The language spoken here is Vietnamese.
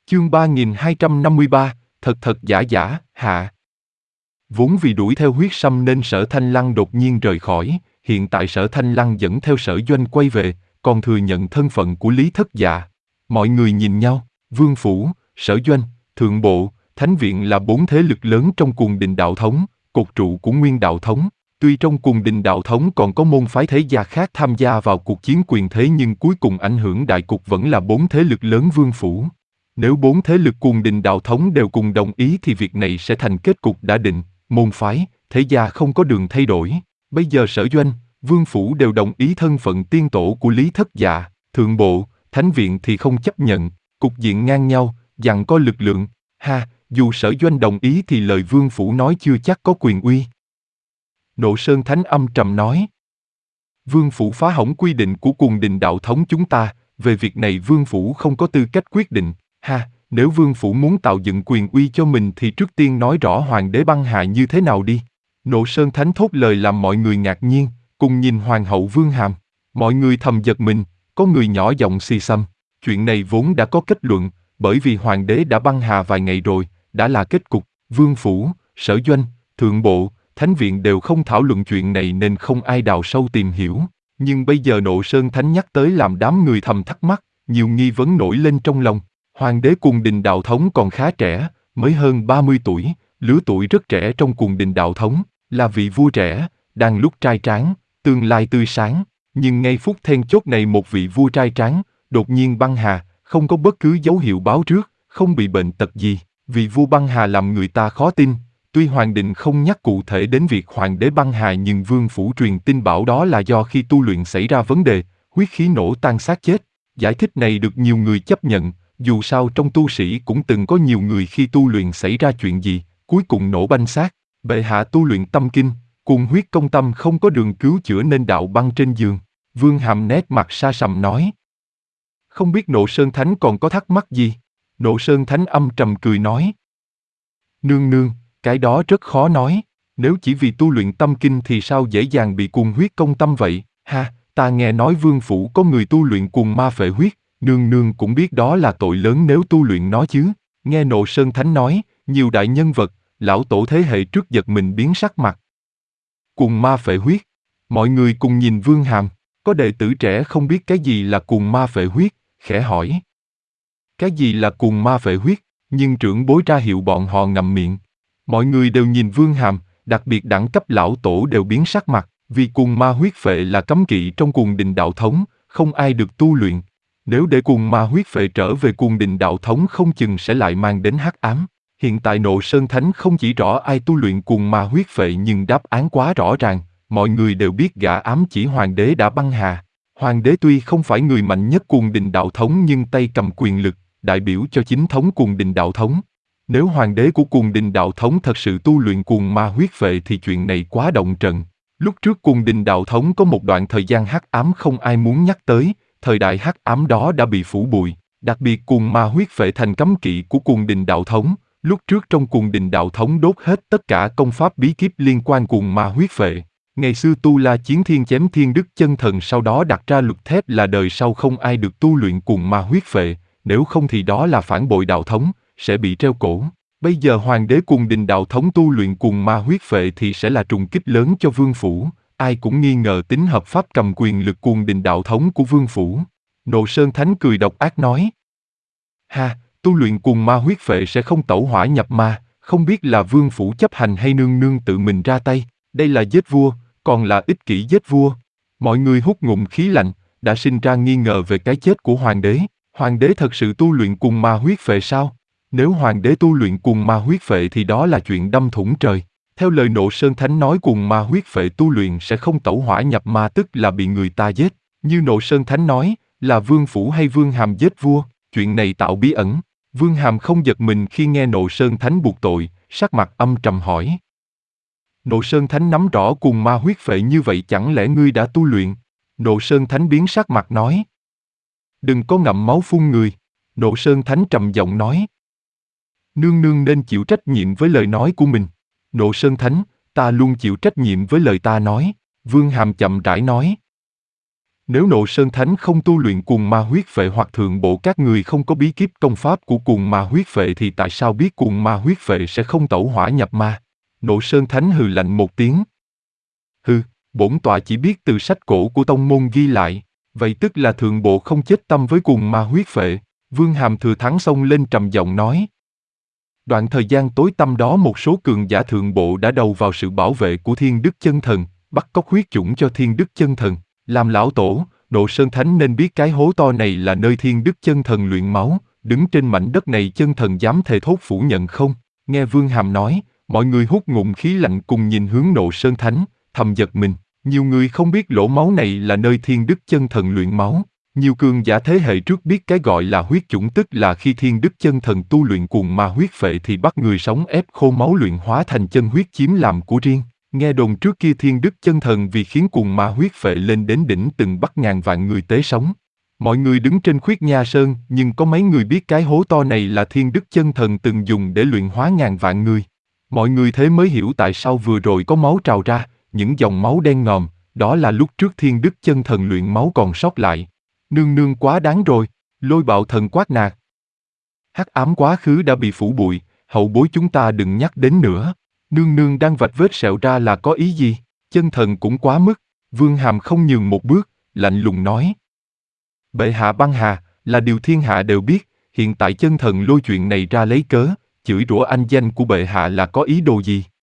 Chương 3253, thật thật giả giả, hạ. Vốn vì đuổi theo huyết sâm nên Sở Thanh Lăng đột nhiên rời khỏi, hiện tại Sở Thanh Lăng dẫn theo Sở Doanh quay về, còn thừa nhận thân phận của Lý Thất Dạ. Mọi người nhìn nhau, Vương Phủ, Sở Doanh, Thượng Bộ, Thánh Viện là 4 thế lực lớn trong Cuồng Đình Đạo Thống, cột trụ của Nguyên Đạo Thống. Tuy trong Cuồng Đình Đạo Thống còn có môn phái thế gia khác tham gia vào cuộc chiến quyền thế nhưng cuối cùng ảnh hưởng đại cục vẫn là 4 thế lực lớn Vương Phủ. Nếu 4 thế lực Cuồng Đình Đạo Thống đều cùng đồng ý thì việc này sẽ thành kết cục đã định, môn phái, thế gia không có đường thay đổi. Bây giờ Sở Doanh, Vương Phủ đều đồng ý thân phận tiên tổ của Lý Thất Dạ, Thượng Bộ, Thánh Viện thì không chấp nhận, cục diện ngang nhau, dặn có lực lượng. Dù Sở Doanh đồng ý thì lời Vương Phủ nói chưa chắc có quyền uy. Nộ Sơn Thánh âm trầm nói. Vương Phủ phá hỏng quy định của Cuồng Đình Đạo Thống chúng ta, về việc này Vương Phủ không có tư cách quyết định. Nếu Vương Phủ muốn tạo dựng quyền uy cho mình thì trước tiên nói rõ Hoàng đế băng hà như thế nào đi. Nộ Sơn Thánh thốt lời làm mọi người ngạc nhiên, cùng nhìn Hoàng hậu Vương Hàm. Mọi người thầm giật mình, có người nhỏ giọng xì xầm. Chuyện này vốn đã có kết luận, bởi vì Hoàng đế đã băng hà vài ngày rồi, đã là kết cục. Vương Phủ, Sở Doanh, Thượng Bộ, Thánh Viện đều không thảo luận chuyện này nên không ai đào sâu tìm hiểu. Nhưng bây giờ Nộ Sơn Thánh nhắc tới làm đám người thầm thắc mắc, nhiều nghi vấn nổi lên trong lòng. Hoàng đế Cuồng Đình Đạo Thống còn khá trẻ, mới hơn 30 tuổi, lứa tuổi rất trẻ trong Cuồng Đình Đạo Thống, là vị vua trẻ, đang lúc trai tráng, tương lai tươi sáng. Nhưng ngay phút then chốt này một vị vua trai tráng, đột nhiên băng hà, không có bất cứ dấu hiệu báo trước, không bị bệnh tật gì. Vị vua băng hà làm người ta khó tin. Tuy Hoàng Định không nhắc cụ thể đến việc Hoàng đế băng hà nhưng Vương Phủ truyền tin bảo đó là do khi tu luyện xảy ra vấn đề, huyết khí nổ tan xác chết. Giải thích này được nhiều người chấp nhận, dù sao trong tu sĩ cũng từng có nhiều người khi tu luyện xảy ra chuyện gì, cuối cùng nổ banh xác. Bệ hạ tu luyện tâm kinh, cuồng huyết công tâm không có đường cứu chữa nên đạo băng trên giường. Vương Hàm nét mặt sa sầm nói. Không biết Nộ Sơn Thánh còn có thắc mắc gì? Nộ Sơn Thánh âm trầm cười nói. Nương nương, cái đó rất khó nói, nếu chỉ vì tu luyện tâm kinh thì sao dễ dàng bị cuồng huyết công tâm vậy? Ta nghe nói Vương Phủ có người tu luyện cuồng ma phệ huyết, nương nương cũng biết đó là tội lớn nếu tu luyện nó chứ. Nghe Nộ Sơn Thánh nói, nhiều đại nhân vật, lão tổ thế hệ trước giật mình biến sắc mặt. Cuồng ma phệ huyết, mọi người cùng nhìn Vương Hàm, có đệ tử trẻ không biết cái gì là cuồng ma phệ huyết, khẽ hỏi. Cái gì là cuồng ma phệ huyết, nhưng trưởng bối ra hiệu bọn họ ngậm miệng. Mọi người đều nhìn Vương Hàm, đặc biệt đẳng cấp lão tổ đều biến sắc mặt, vì cuồng ma huyết phệ là cấm kỵ trong Cuồng Đình Đạo Thống, không ai được tu luyện. Nếu để cuồng ma huyết phệ trở về Cuồng Đình Đạo Thống không chừng sẽ lại mang đến hắc ám. Hiện tại Nộ Sơn Thánh không chỉ rõ ai tu luyện cuồng ma huyết phệ nhưng đáp án quá rõ ràng, mọi người đều biết gã ám chỉ Hoàng đế đã băng hà. Hoàng đế tuy không phải người mạnh nhất Cuồng Đình Đạo Thống nhưng tay cầm quyền lực, đại biểu cho chính thống Cuồng Đình Đạo Thống. Nếu Hoàng đế của Cuồng Đình Đạo Thống thật sự tu luyện cuồng ma huyết phệ thì chuyện này quá động trận. Lúc trước Cuồng Đình Đạo Thống có một đoạn thời gian hắc ám không ai muốn nhắc tới, thời đại hắc ám đó đã bị phủ bụi, đặc biệt cuồng ma huyết phệ thành cấm kỵ của Cuồng Đình Đạo Thống. Lúc trước trong Cuồng Đình Đạo Thống đốt hết tất cả công pháp bí kíp liên quan cuồng ma huyết phệ. Ngày xưa Tu La Chiến Thiên chém Thiên Đức Chân Thần sau đó đặt ra luật thép là đời sau không ai được tu luyện cuồng ma huyết phệ, nếu không thì đó là phản bội đạo thống, sẽ bị treo cổ. Bây giờ Hoàng đế Cuồng Đình Đạo Thống tu luyện cuồng ma huyết phệ thì sẽ là trùng kích lớn cho Vương Phủ, ai cũng nghi ngờ tính hợp pháp cầm quyền lực Cuồng Đình Đạo Thống của Vương Phủ. Nộ Sơn Thánh cười độc ác nói. Tu luyện cuồng ma huyết phệ sẽ không tẩu hỏa nhập ma, không biết là Vương Phủ chấp hành hay nương nương tự mình ra tay, đây là giết vua, còn là ích kỷ giết vua. Mọi người hút ngụm khí lạnh, đã sinh ra nghi ngờ về cái chết của Hoàng đế. Hoàng đế thật sự tu luyện cuồng ma huyết phệ sao? Nếu Hoàng đế tu luyện cuồng ma huyết phệ thì đó là chuyện đâm thủng trời. Theo lời Nộ Sơn Thánh nói cuồng ma huyết phệ tu luyện sẽ không tẩu hỏa nhập ma tức là bị người ta giết. Như Nộ Sơn Thánh nói, là Vương Phủ hay Vương Hàm giết vua, chuyện này tạo bí ẩn. Vương Hàm không giật mình khi nghe Nộ Sơn Thánh buộc tội, sắc mặt âm trầm hỏi. Nộ Sơn Thánh nắm rõ cuồng ma huyết phệ như vậy chẳng lẽ ngươi đã tu luyện? Nộ Sơn Thánh biến sắc mặt nói. Đừng có ngậm máu phun người. Nộ Sơn Thánh trầm giọng nói. Nương nương nên chịu trách nhiệm với lời nói của mình. Nộ Sơn Thánh, ta luôn chịu trách nhiệm với lời ta nói. Vương Hàm chậm rãi nói. Nếu Nộ Sơn Thánh không tu luyện cuồng ma huyết phệ hoặc thượng bộ các người không có bí kíp công pháp của cuồng ma huyết phệ thì tại sao biết cuồng ma huyết phệ sẽ không tẩu hỏa nhập ma? Nộ Sơn Thánh hừ lạnh một tiếng. Hừ, bổn tọa chỉ biết từ sách cổ của tông môn ghi lại, vậy tức là thượng bộ không chết tâm với cuồng ma huyết phệ. Vương Hàm thừa thắng xông lên trầm giọng nói. Đoạn thời gian tối tăm đó một số cường giả thượng bộ đã đầu vào sự bảo vệ của Thiên Đức Chân Thần, bắt cóc huyết chủng cho Thiên Đức Chân Thần. Làm lão tổ, Nộ Sơn Thánh nên biết cái hố to này là nơi Thiên Đức Chân Thần luyện máu, đứng trên mảnh đất này Chân Thần dám thề thốt phủ nhận không? Nghe Vương Hàm nói, mọi người hút ngụm khí lạnh cùng nhìn hướng Nộ Sơn Thánh, thầm giật mình. Nhiều người không biết lỗ máu này là nơi Thiên Đức Chân Thần luyện máu. Nhiều cường giả thế hệ trước biết cái gọi là huyết chủng tức là khi Thiên Đức Chân Thần tu luyện cuồng ma huyết phệ thì bắt người sống ép khô máu luyện hóa thành chân huyết chiếm làm của riêng. Nghe đồn trước kia Thiên Đức Chân Thần vì khiến cuồng ma huyết phệ lên đến đỉnh từng bắt ngàn vạn người tế sống. Mọi người đứng trên khuyết nha sơn nhưng có mấy người biết cái hố to này là Thiên Đức Chân Thần từng dùng để luyện hóa ngàn vạn người. Mọi người thế mới hiểu tại sao vừa rồi có máu trào ra, những dòng máu đen ngòm, đó là lúc trước Thiên Đức Chân Thần luyện máu còn sót lại. Nương nương quá đáng rồi, Lôi Bạo Thần quát nạt. Hắc ám quá khứ đã bị phủ bụi, hậu bối chúng ta đừng nhắc đến nữa. Nương nương đang vạch vết sẹo ra là có ý gì? Chân thần cũng quá mức. Vương Hàm không nhường một bước, lạnh lùng nói. Bệ hạ băng hà, là điều thiên hạ đều biết, hiện tại chân thần lôi chuyện này ra lấy cớ, chửi rủa anh danh của bệ hạ là có ý đồ gì?